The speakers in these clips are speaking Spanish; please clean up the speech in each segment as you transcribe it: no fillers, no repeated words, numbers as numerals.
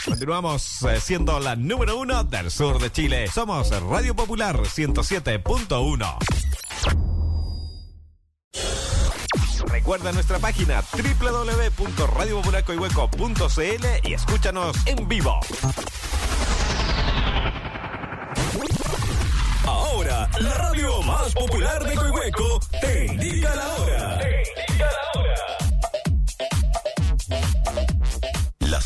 Continuamos siendo la número 1 del sur de Chile. Somos Radio Popular 107.1. Recuerda nuestra página www.radiopopularcoihueco.cl y escúchanos en vivo. Ahora, la radio más popular de Coihueco te indica la hora. Las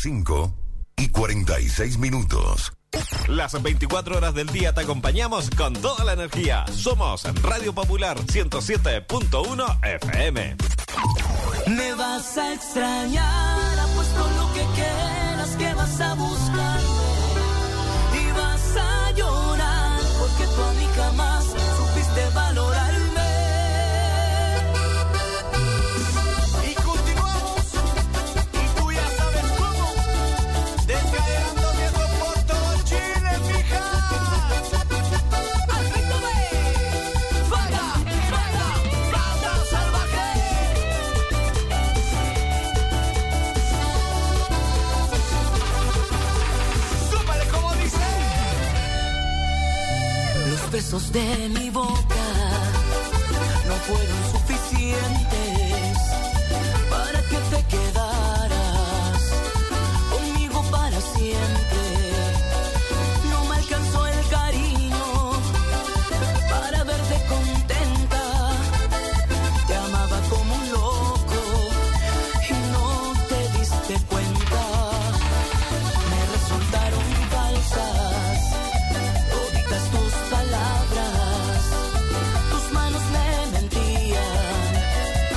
5:46. Las 24 horas del día te acompañamos con toda la energía. Somos Radio Popular 107.1 FM. Me vas a extrañar, apuesto lo que quieras que vas a buscarme y vas a llorar porque tú a mí jamás supiste valorarme. Y continuamos, y tú ya sabes cómo, descaerando viejo por todo Chile, mija. Al ritmo de Vaga, Banda Salvaje. Súmale como dice. Los besos de mi boca no fueron suficientes para que te quedaras conmigo para siempre. No me alcanzó el cariño para verte contenta. Te amaba como un loco y no te diste cuenta. Me resultaron falsas toditas tus palabras. Tus manos me mentían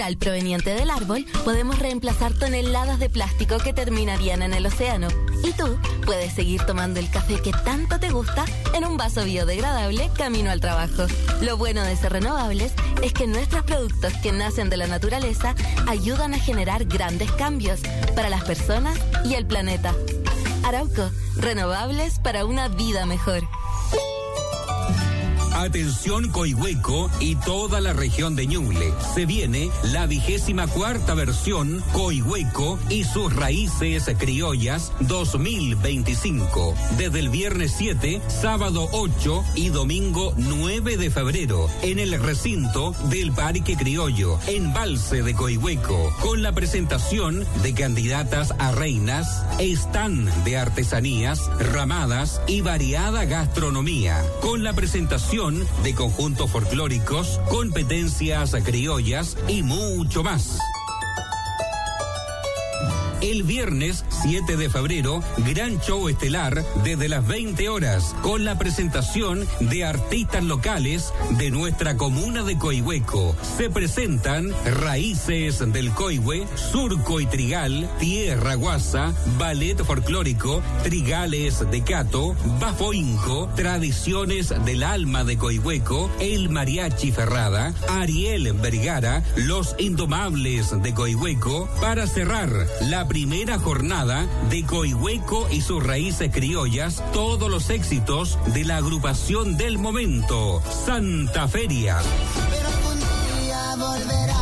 natural proveniente del árbol, podemos reemplazar toneladas de plástico que terminarían en el océano. Y tú puedes seguir tomando el café que tanto te gusta en un vaso biodegradable camino al trabajo. Lo bueno de ser renovables es que nuestros productos que nacen de la naturaleza ayudan a generar grandes cambios para las personas y el planeta. Arauco, renovables para una vida mejor. Atención Coihueco y toda la región de Ñuble. Se viene la 24ª versión Coihueco y sus raíces criollas 2025. Desde el viernes 7, sábado 8 y domingo 9 de febrero en el recinto del Parque Criollo, Embalse de Coihueco, con la presentación de candidatas a reinas, stand de artesanías, ramadas y variada gastronomía, con la presentación de conjuntos folclóricos, competencias criollas y mucho más. El viernes 7 de febrero, gran show estelar desde las 20 horas con la presentación de artistas locales de nuestra comuna de Coihueco. Se presentan Raíces del Coihue, Surco y Trigal, Tierra Guasa, Ballet Folclórico, Trigales de Cato, Bafoinco, Tradiciones del Alma de Coihueco, El Mariachi Ferrada, Ariel Vergara, Los Indomables de Coihueco, para cerrar la primera jornada de Coihueco y sus raíces criollas, todos los éxitos de la agrupación del momento, Santa Feria. Pero un día volverás.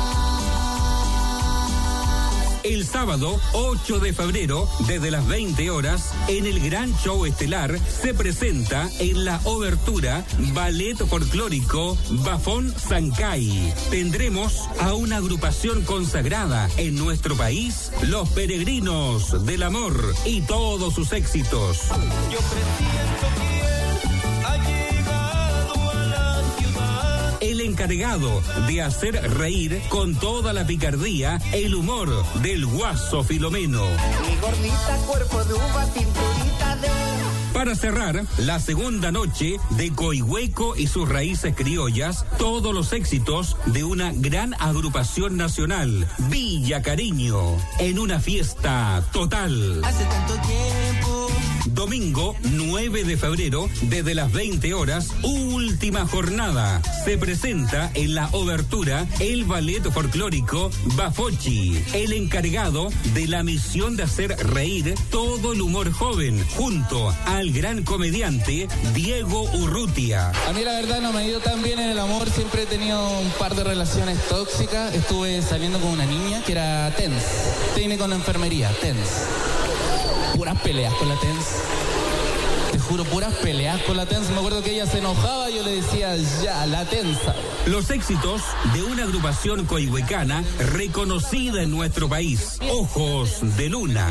El sábado 8 de febrero, desde las 20 horas, en el gran show estelar, se presenta en la obertura Ballet Folclórico Bafón Sancay. Tendremos a una agrupación consagrada en nuestro país, Los Peregrinos del Amor y todos sus éxitos. Yo presiento que ha llegado a la ciudad. El encargado de hacer reír con toda la picardía, el humor del Guaso Filomeno. Mi gordita, cuerpo de uva, cinturita de... Para cerrar la segunda noche de Coihueco y sus raíces criollas, todos los éxitos de una gran agrupación nacional, Villa Cariño, en una fiesta total. Hace tanto tiempo. Domingo 9 de febrero, desde las 20 horas, última jornada. Se presenta en la obertura el ballet folclórico Bafochi, el encargado de la misión de hacer reír todo el humor joven, junto al gran comediante Diego Urrutia. A mí la verdad no me ha ido tan bien en el amor, siempre he tenido un par de relaciones tóxicas. Estuve saliendo con una niña que era TENS, técnico en enfermería, TENS. Puras peleas con la TENS. Te juro, puras peleas con la TENS. Me acuerdo que ella se enojaba y yo le decía, ya, la tensa. Los éxitos de una agrupación coihuecana reconocida en nuestro país, Ojos de Luna.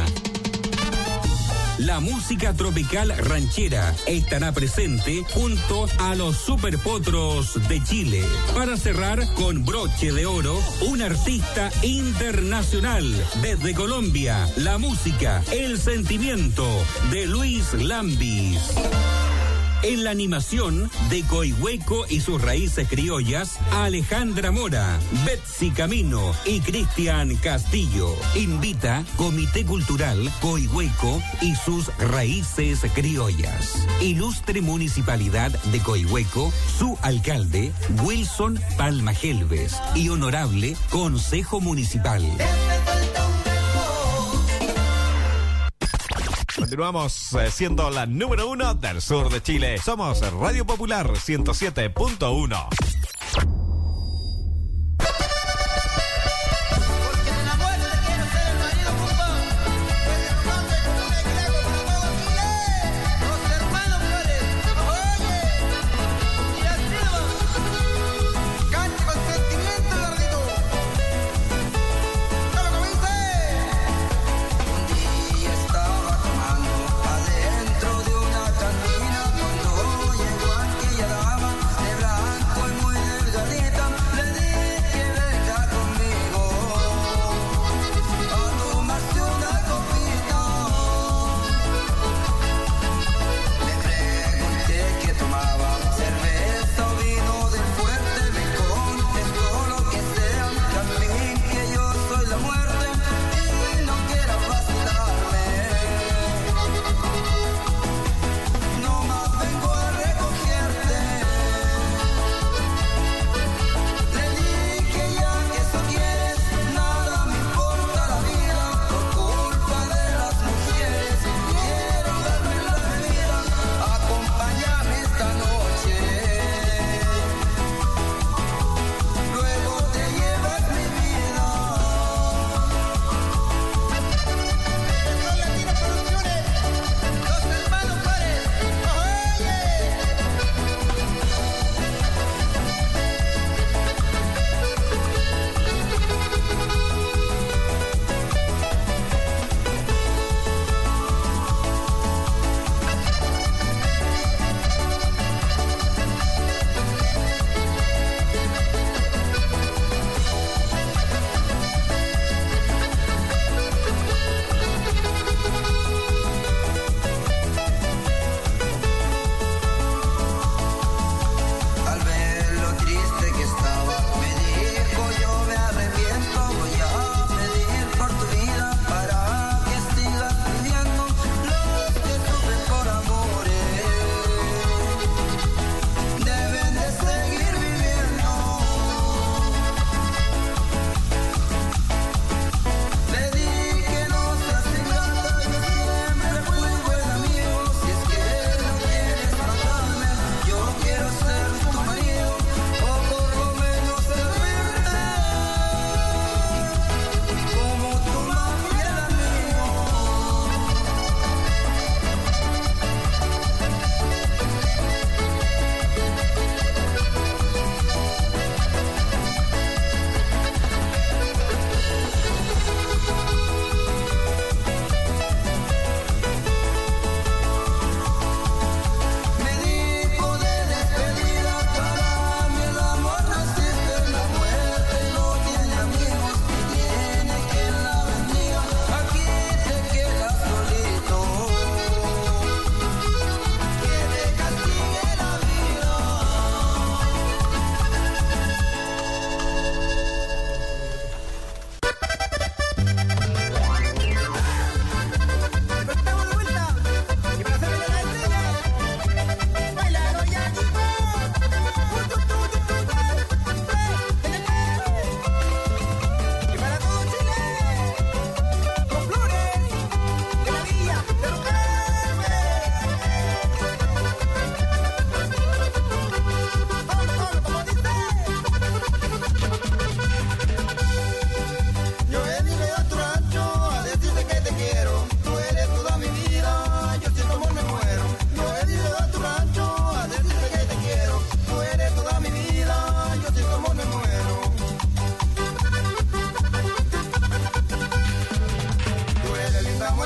La música tropical ranchera estará presente junto a los Superpotros de Chile. Para cerrar con broche de oro, un artista internacional desde Colombia. La música, el sentimiento de Luis Lambis. En la animación de Coihueco y sus raíces criollas, Alejandra Mora, Betsy Camino y Cristian Castillo. Invita Comité Cultural Coihueco y sus raíces criollas. Ilustre Municipalidad de Coihueco, su alcalde, Wilson Palma Gelves, y Honorable Consejo Municipal. Continuamos siendo la número 1 del sur de Chile. Somos Radio Popular 107.1. Adentro de una cantina, cuando llegó aquella dama de blanco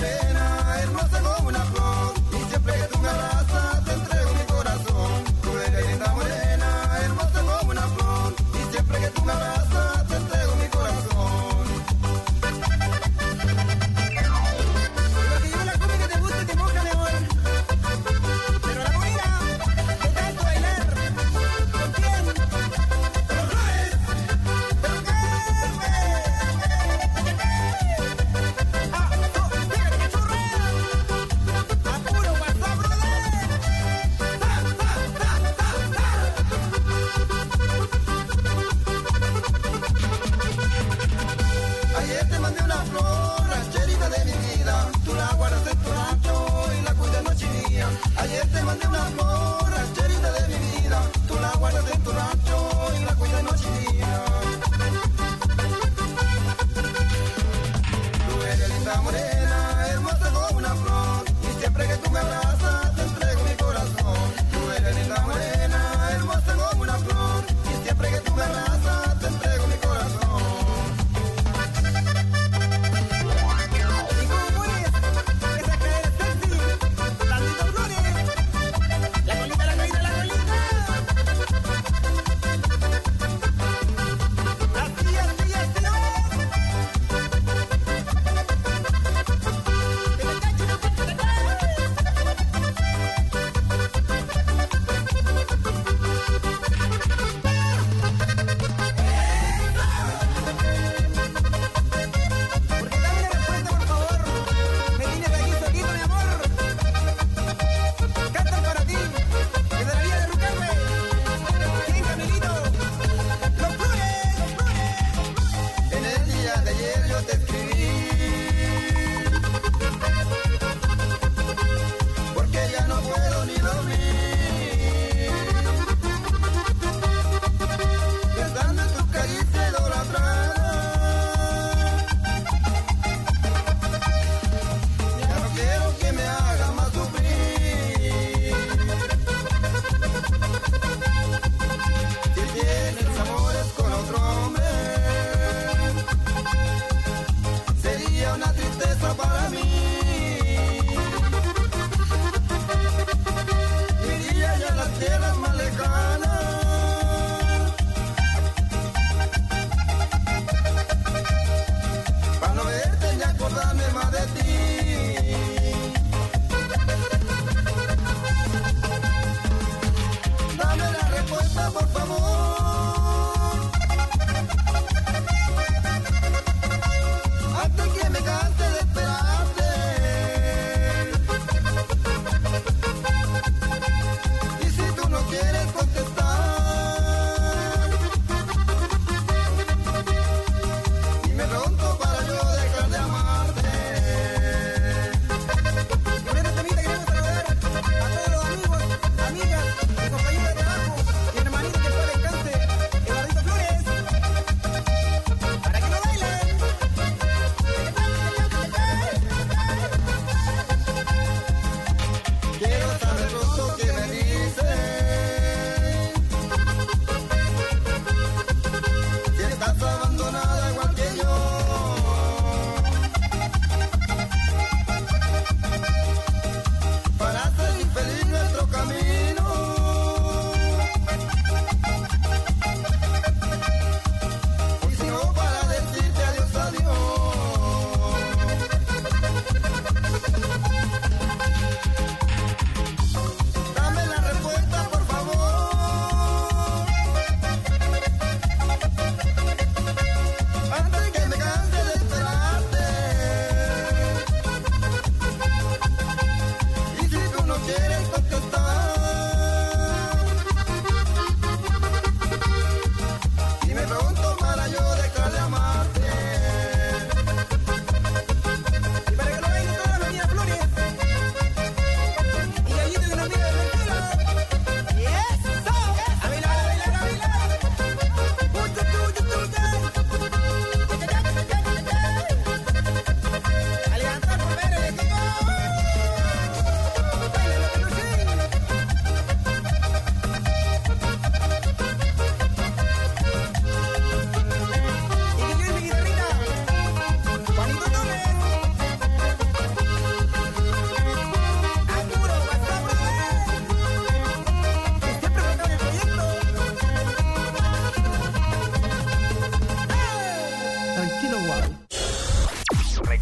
morena, hermosa como una flor. Y siempre que tú me abrazas, te entrego mi corazón. Tú eres linda morena, hermosa como una flor. Y siempre que tú me abrazas, te entrego mi corazón. Porque yo la cumbia que te gusta y te moja mejor. Pero la morena, ¿qué tanto bailar? ¿Con quién? ¡Con los Flores! ¿Pero qué? Ayer te mandé una flor, rancherita de mi vida. Tú la guardas en tu rancho y la cuidas noche y día. Ayer te mandé una flor, rancherita de mi vida. Tú la guardas en tu rancho y la cuidas noche y día. Tú eres linda morena, hermosa como una flor. Y siempre que tú me abrazas, te entrego mi corazón. Tú eres linda morena, hermosa como una flor. Y siempre que tú me abrazas, te entrego mi corazón.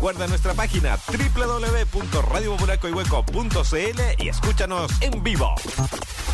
Recuerda nuestra página www.radiopopularcoihueco.cl y escúchanos en vivo.